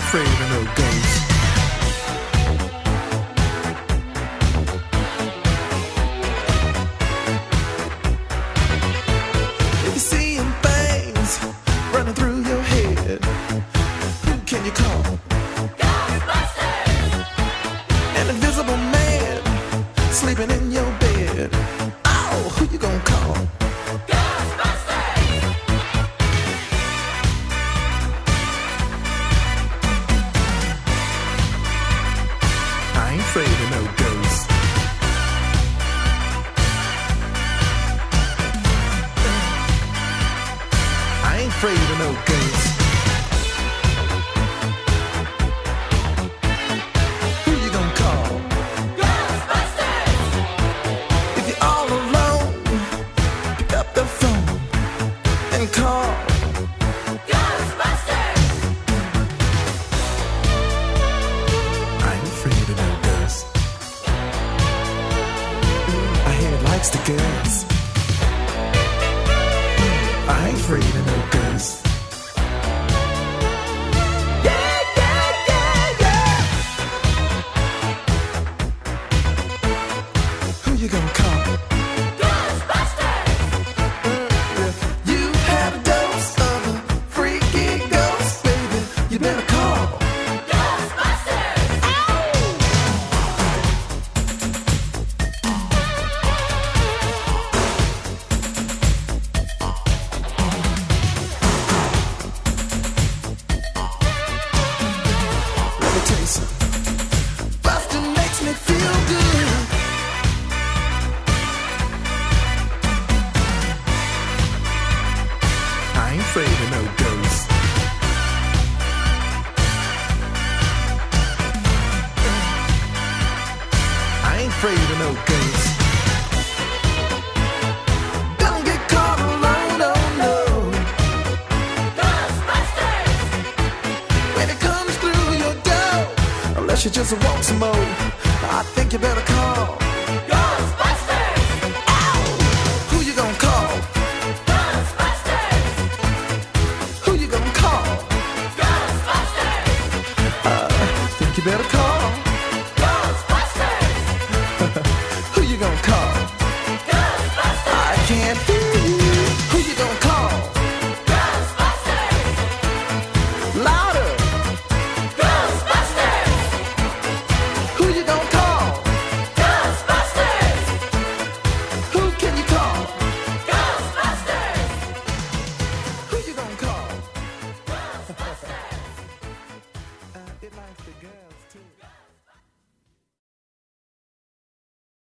afraid of no ghosts. If you're seeing things running through your head, who can you call? Ghostbusters! An invisible man sleeping in your bed. Oh, who you gonna call? Ghostbusters! I ain't afraid of no ghosts. I ain't afraid of no ghosts. Who you gonna call? Ghostbusters! If you're all alone, pick up the phone and call. Ghostbusters! I ain't afraid of no ghosts. I hear it likes the girls. I ain't afraid of no ghosts. Yeah, yeah, yeah, yeah. Who you gonna call? Ghostbusters! If you have a dose of a freaky ghost, baby, you better call. Ghostbusters! Let me tell you something. Bustin' makes me feel good. I ain't afraid of no ghosts. I ain't afraid of no ghosts. Don't get caught alone, oh no. Ghostbusters! When it comes through your door, unless you just want some more, I think you better call. Ghostbusters! Ow! Who you gonna call? Ghostbusters! Who you gonna call? Ghostbusters! Think you better call.